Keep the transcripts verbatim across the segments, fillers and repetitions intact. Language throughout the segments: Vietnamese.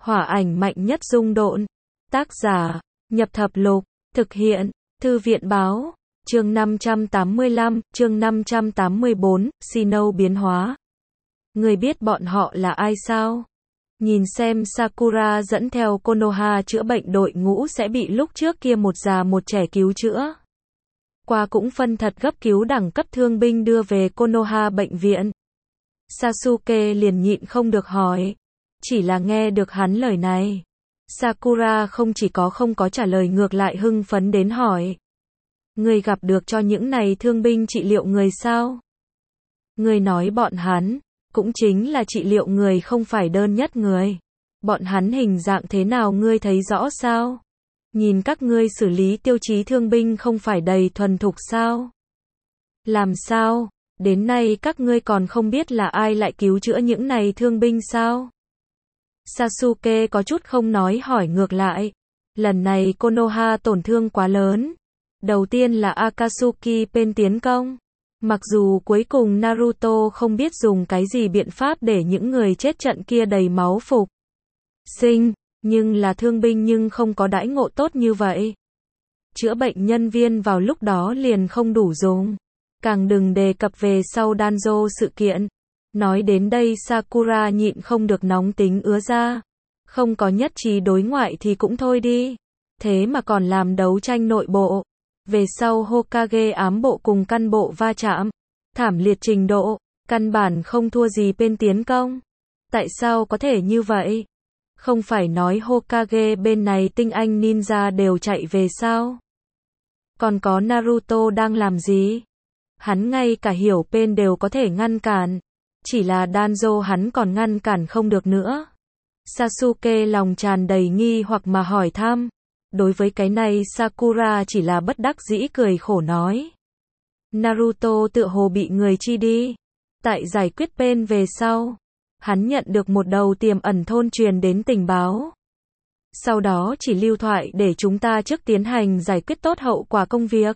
Hỏa ảnh mạnh nhất dung độn. Tác giả, Nhập Thập Lục. Thực hiện, Thư viện Báo. Chương năm trăm tám mươi lăm, chương năm trăm tám mươi bốn, Sinnoh biến hóa. Người biết bọn họ là ai sao? Nhìn xem Sakura dẫn theo Konoha chữa bệnh đội ngũ sẽ bị lúc trước kia một già một trẻ cứu chữa. Qua cũng phân thật gấp cứu đẳng cấp thương binh đưa về Konoha bệnh viện. Sasuke liền nhịn không được hỏi. Chỉ là nghe được hắn lời này. Sakura không chỉ có không có trả lời ngược lại hưng phấn đến hỏi. Người gặp được cho những này thương binh trị liệu người sao? Người nói bọn hắn, cũng chính là trị liệu người không phải đơn nhất người. Bọn hắn hình dạng thế nào ngươi thấy rõ sao? Nhìn các ngươi xử lý tiêu chí thương binh không phải đầy thuần thục sao? Làm sao? Đến nay các ngươi còn không biết là ai lại cứu chữa những này thương binh sao? Sasuke có chút không nói hỏi ngược lại. Lần này Konoha tổn thương quá lớn. Đầu tiên là Akatsuki Pain tiến công. Mặc dù cuối cùng Naruto không biết dùng cái gì biện pháp để những người chết trận kia đầy máu phục sinh, nhưng là thương binh nhưng không có đãi ngộ tốt như vậy. Chữa bệnh nhân viên vào lúc đó liền không đủ dùng. Càng đừng đề cập về sau Danzo sự kiện. Nói đến đây Sakura nhịn không được nóng tính ứa ra. Không có nhất trí đối ngoại thì cũng thôi đi. Thế mà còn làm đấu tranh nội bộ. Về sau Hokage ám bộ cùng căn bộ va chạm. Thảm liệt trình độ. Căn bản không thua gì bên tiến công. Tại sao có thể như vậy? Không phải nói Hokage bên này tinh anh ninja đều chạy về sao? Còn có Naruto đang làm gì? Hắn ngay cả hiểu Pain đều có thể ngăn cản. Chỉ là Danzo hắn còn ngăn cản không được nữa. Sasuke lòng tràn đầy nghi hoặc mà hỏi thăm. Đối với cái này Sakura chỉ là bất đắc dĩ cười khổ nói. Naruto tựa hồ bị người chi đi. Tại giải quyết Pain về sau. Hắn nhận được một đầu tiềm ẩn thôn truyền đến tình báo. Sau đó chỉ lưu thoại để chúng ta trước tiến hành giải quyết tốt hậu quả công việc.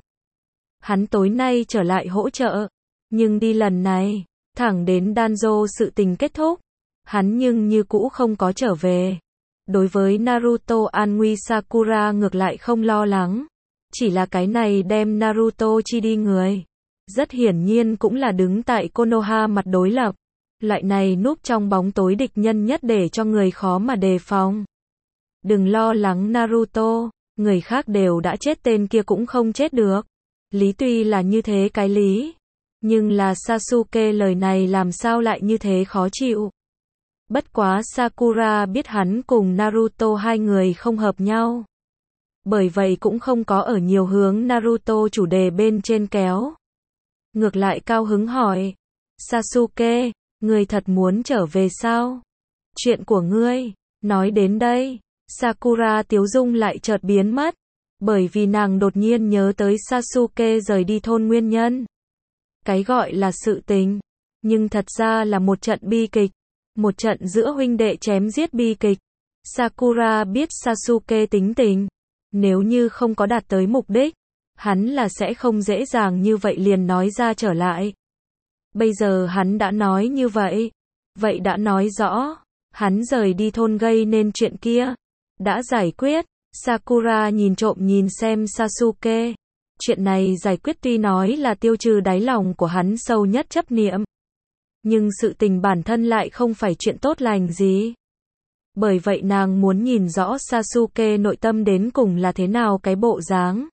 Hắn tối nay trở lại hỗ trợ. Nhưng đi lần này, thẳng đến Danzo sự tình kết thúc. Hắn nhưng như cũ không có trở về. Đối với Naruto an nguy Sakura ngược lại không lo lắng. Chỉ là cái này đem Naruto chi đi người. Rất hiển nhiên cũng là đứng tại Konoha mặt đối lập. Loại này núp trong bóng tối địch nhân nhất để cho người khó mà đề phòng. Đừng lo lắng Naruto, người khác đều đã chết tên kia cũng không chết được. Lý tuy là như thế cái lý. Nhưng là Sasuke lời này làm sao lại như thế khó chịu. Bất quá Sakura biết hắn cùng Naruto hai người không hợp nhau. Bởi vậy cũng không có ở nhiều hướng Naruto chủ đề bên trên kéo. Ngược lại cao hứng hỏi. Sasuke, ngươi thật muốn trở về sao? Chuyện của ngươi. Nói đến đây, Sakura tiếu dung lại chợt biến mất. Bởi vì nàng đột nhiên nhớ tới Sasuke rời đi thôn nguyên nhân. Cái gọi là sự tình. Nhưng thật ra là một trận bi kịch. Một trận giữa huynh đệ chém giết bi kịch. Sakura biết Sasuke tính tình. Nếu như không có đạt tới mục đích, hắn là sẽ không dễ dàng như vậy liền nói ra trở lại. Bây giờ hắn đã nói như vậy. Vậy đã nói rõ. Hắn rời đi thôn gây nên chuyện kia. Đã giải quyết. Sakura nhìn trộm nhìn xem Sasuke. Chuyện này giải quyết tuy nói là tiêu trừ đáy lòng của hắn sâu nhất chấp niệm. Nhưng sự tình bản thân lại không phải chuyện tốt lành gì. Bởi vậy nàng muốn nhìn rõ Sasuke nội tâm đến cùng là thế nào cái bộ dáng.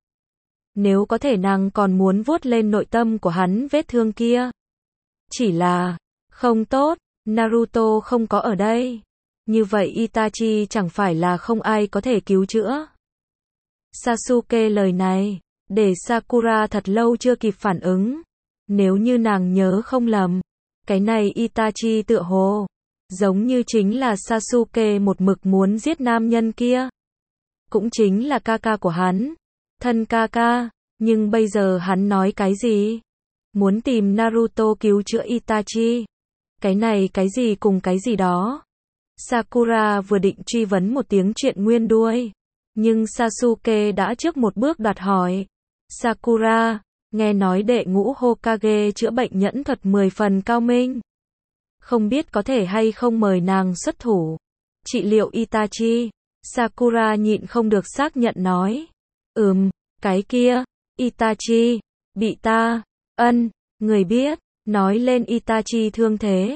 Nếu có thể nàng còn muốn vuốt lên nội tâm của hắn vết thương kia. Chỉ là, không tốt, Naruto không có ở đây. Như vậy Itachi chẳng phải là không ai có thể cứu chữa. Sasuke lời này, để Sakura thật lâu chưa kịp phản ứng. Nếu như nàng nhớ không lầm, cái này Itachi tựa hồ, giống như chính là Sasuke một mực muốn giết nam nhân kia. Cũng chính là ca ca của hắn, thân ca ca, nhưng bây giờ hắn nói cái gì? Muốn tìm Naruto cứu chữa Itachi. Cái này cái gì cùng cái gì đó. Sakura vừa định truy vấn một tiếng chuyện nguyên đuôi. Nhưng Sasuke đã trước một bước đặt hỏi. Sakura, nghe nói đệ ngũ Hokage chữa bệnh nhẫn thuật mười phần cao minh. Không biết có thể hay không mời nàng xuất thủ. Trị liệu Itachi. Sakura nhịn không được xác nhận nói. Ừm, cái kia, Itachi, bị ta, ân, người biết, nói lên Itachi thương thế.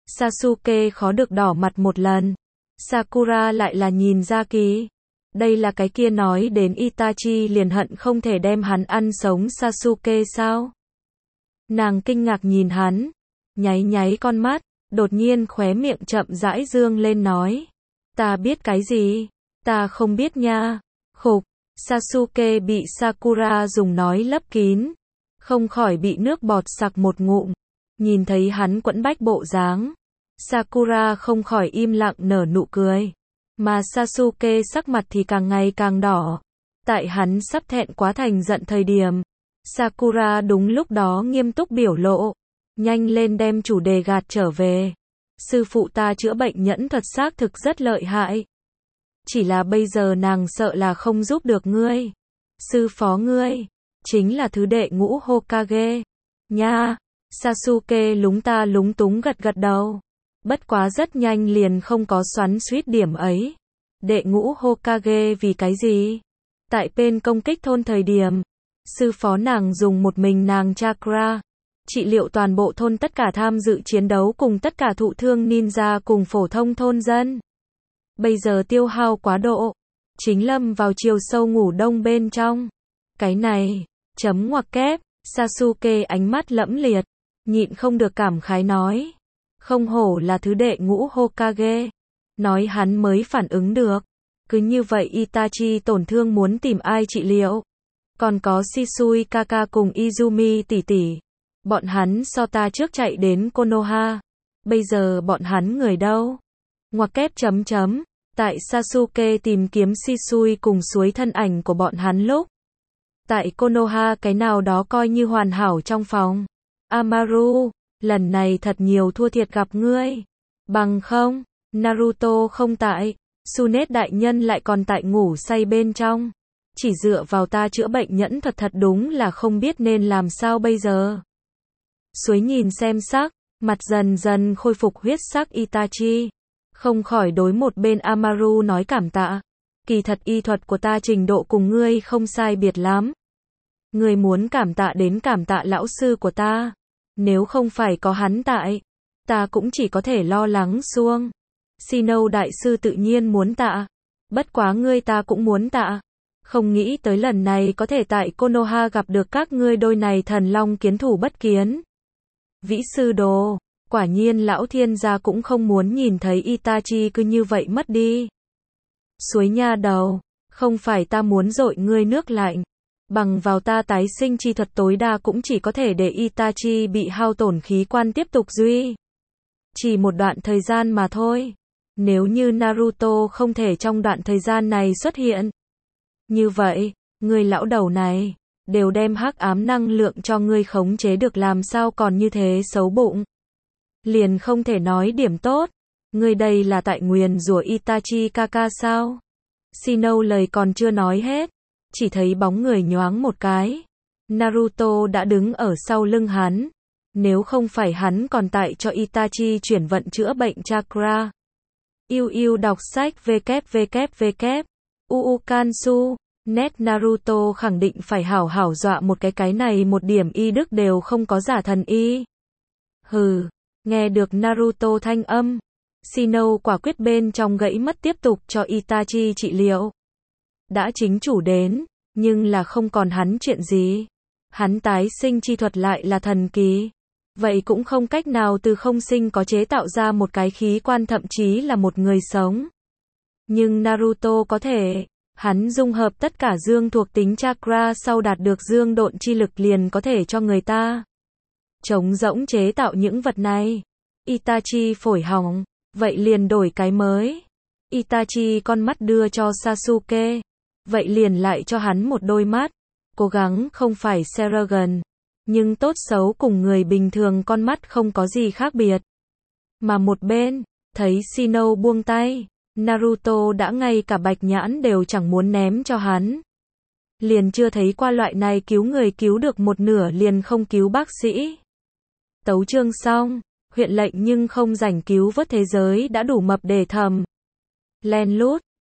Sasuke khó được đỏ mặt một lần. Sakura lại là nhìn ra kỳ. Đây là cái kia nói đến Itachi liền hận không thể đem hắn ăn sống Sasuke sao? Nàng kinh ngạc nhìn hắn, nháy nháy con mắt, đột nhiên khóe miệng chậm rãi dương lên nói. Ta biết cái gì? Ta không biết nha. Khục, Sasuke bị Sakura dùng nói lấp kín, không khỏi bị nước bọt sặc một ngụm. Nhìn thấy hắn quẫn bách bộ dáng, Sakura không khỏi im lặng nở nụ cười. Mà Sasuke sắc mặt thì càng ngày càng đỏ. Tại hắn sắp thẹn quá thành giận thời điểm, Sakura đúng lúc đó nghiêm túc biểu lộ. Nhanh lên đem chủ đề gạt trở về. Sư phụ ta chữa bệnh nhẫn thuật xác thực rất lợi hại. Chỉ là bây giờ nàng sợ là không giúp được ngươi. Sư phó ngươi, chính là thứ đệ ngũ Hokage. Nha, Sasuke lúng ta lúng túng gật gật đầu. Bất quá rất nhanh liền không có xoắn xuýt điểm ấy. Đệ ngũ Hokage vì cái gì? Tại bên công kích thôn thời điểm, sư phó nàng dùng một mình nàng chakra, trị liệu toàn bộ thôn tất cả tham dự chiến đấu cùng tất cả thụ thương ninja cùng phổ thông thôn dân. Bây giờ tiêu hao quá độ, chính lâm vào chiều sâu ngủ đông bên trong. Cái này, chấm ngoặc kép, Sasuke ánh mắt lẫm liệt, nhịn không được cảm khái nói. Không hổ là thứ đệ ngũ Hokage. Nói hắn mới phản ứng được. Cứ như vậy Itachi tổn thương muốn tìm ai trị liệu. Còn có Shisui Kaka cùng Izumi tỷ tỷ. Bọn hắn so ta trước chạy đến Konoha. Bây giờ bọn hắn người đâu? Ngoặc kép chấm chấm. Tại Sasuke tìm kiếm Shisui cùng suối thân ảnh của bọn hắn lúc. Tại Konoha cái nào đó coi như hoàn hảo trong phòng. Amaru, lần này thật nhiều thua thiệt gặp ngươi. Bằng không, Naruto không tại, Tsunade đại nhân lại còn tại ngủ say bên trong. Chỉ dựa vào ta chữa bệnh nhẫn thuật thật đúng là không biết nên làm sao bây giờ. Suối nhìn xem sắc, mặt dần dần khôi phục huyết sắc Itachi. Không khỏi đối một bên Amaru nói cảm tạ. Kỳ thật y thuật của ta trình độ cùng ngươi không sai biệt lắm. Ngươi muốn cảm tạ đến cảm tạ lão sư của ta. Nếu không phải có hắn tại, ta cũng chỉ có thể lo lắng xuông. Shino đại sư tự nhiên muốn tạ. Bất quá ngươi ta cũng muốn tạ. Không nghĩ tới lần này có thể tại Konoha gặp được các ngươi đôi này thần long kiến thủ bất kiến. Vĩ sư đồ, quả nhiên lão thiên gia cũng không muốn nhìn thấy Itachi cứ như vậy mất đi. Suối nha đầu, không phải ta muốn dội ngươi nước lạnh. Bằng vào ta tái sinh chi thuật tối đa cũng chỉ có thể để Itachi bị hao tổn khí quan tiếp tục duy. Chỉ một đoạn thời gian mà thôi. Nếu như Naruto không thể trong đoạn thời gian này xuất hiện. Như vậy, người lão đầu này, đều đem hắc ám năng lượng cho ngươi khống chế được làm sao còn như thế xấu bụng. Liền không thể nói điểm tốt. Ngươi đây là tại nguyền rủa Itachi Kaka sao? Shino lời còn chưa nói hết. Chỉ thấy bóng người nhoáng một cái. Naruto đã đứng ở sau lưng hắn. Nếu không phải hắn còn tại cho Itachi chuyển vận chữa bệnh chakra. Yêu yêu đọc sách www. Uukansu. Net Naruto khẳng định phải hảo hảo dọa một cái cái này một điểm y đức đều không có giả thần y. Hừ, nghe được Naruto thanh âm. Shino quả quyết bên trong gãy mất tiếp tục cho Itachi trị liệu. Đã chính chủ đến, nhưng là không còn hắn chuyện gì. Hắn tái sinh chi thuật lại là thần kỳ. Vậy cũng không cách nào từ không sinh có chế tạo ra một cái khí quan thậm chí là một người sống. Nhưng Naruto có thể, hắn dung hợp tất cả dương thuộc tính chakra sau đạt được dương độn chi lực liền có thể cho người ta. Trống rỗng chế tạo những vật này. Itachi phổi hỏng, vậy liền đổi cái mới. Itachi con mắt đưa cho Sasuke. Vậy liền lại cho hắn một đôi mắt. Cố gắng không phải Seragon. Nhưng tốt xấu cùng người bình thường con mắt không có gì khác biệt. Mà một bên, thấy Shino buông tay, Naruto đã ngay cả bạch nhãn đều chẳng muốn ném cho hắn. Liền chưa thấy qua loại này cứu người cứu được một nửa liền không cứu bác sĩ. Tấu chương xong, huyện lệnh nhưng không rảnh cứu vớt thế giới đã đủ mập để thầm. Len lút,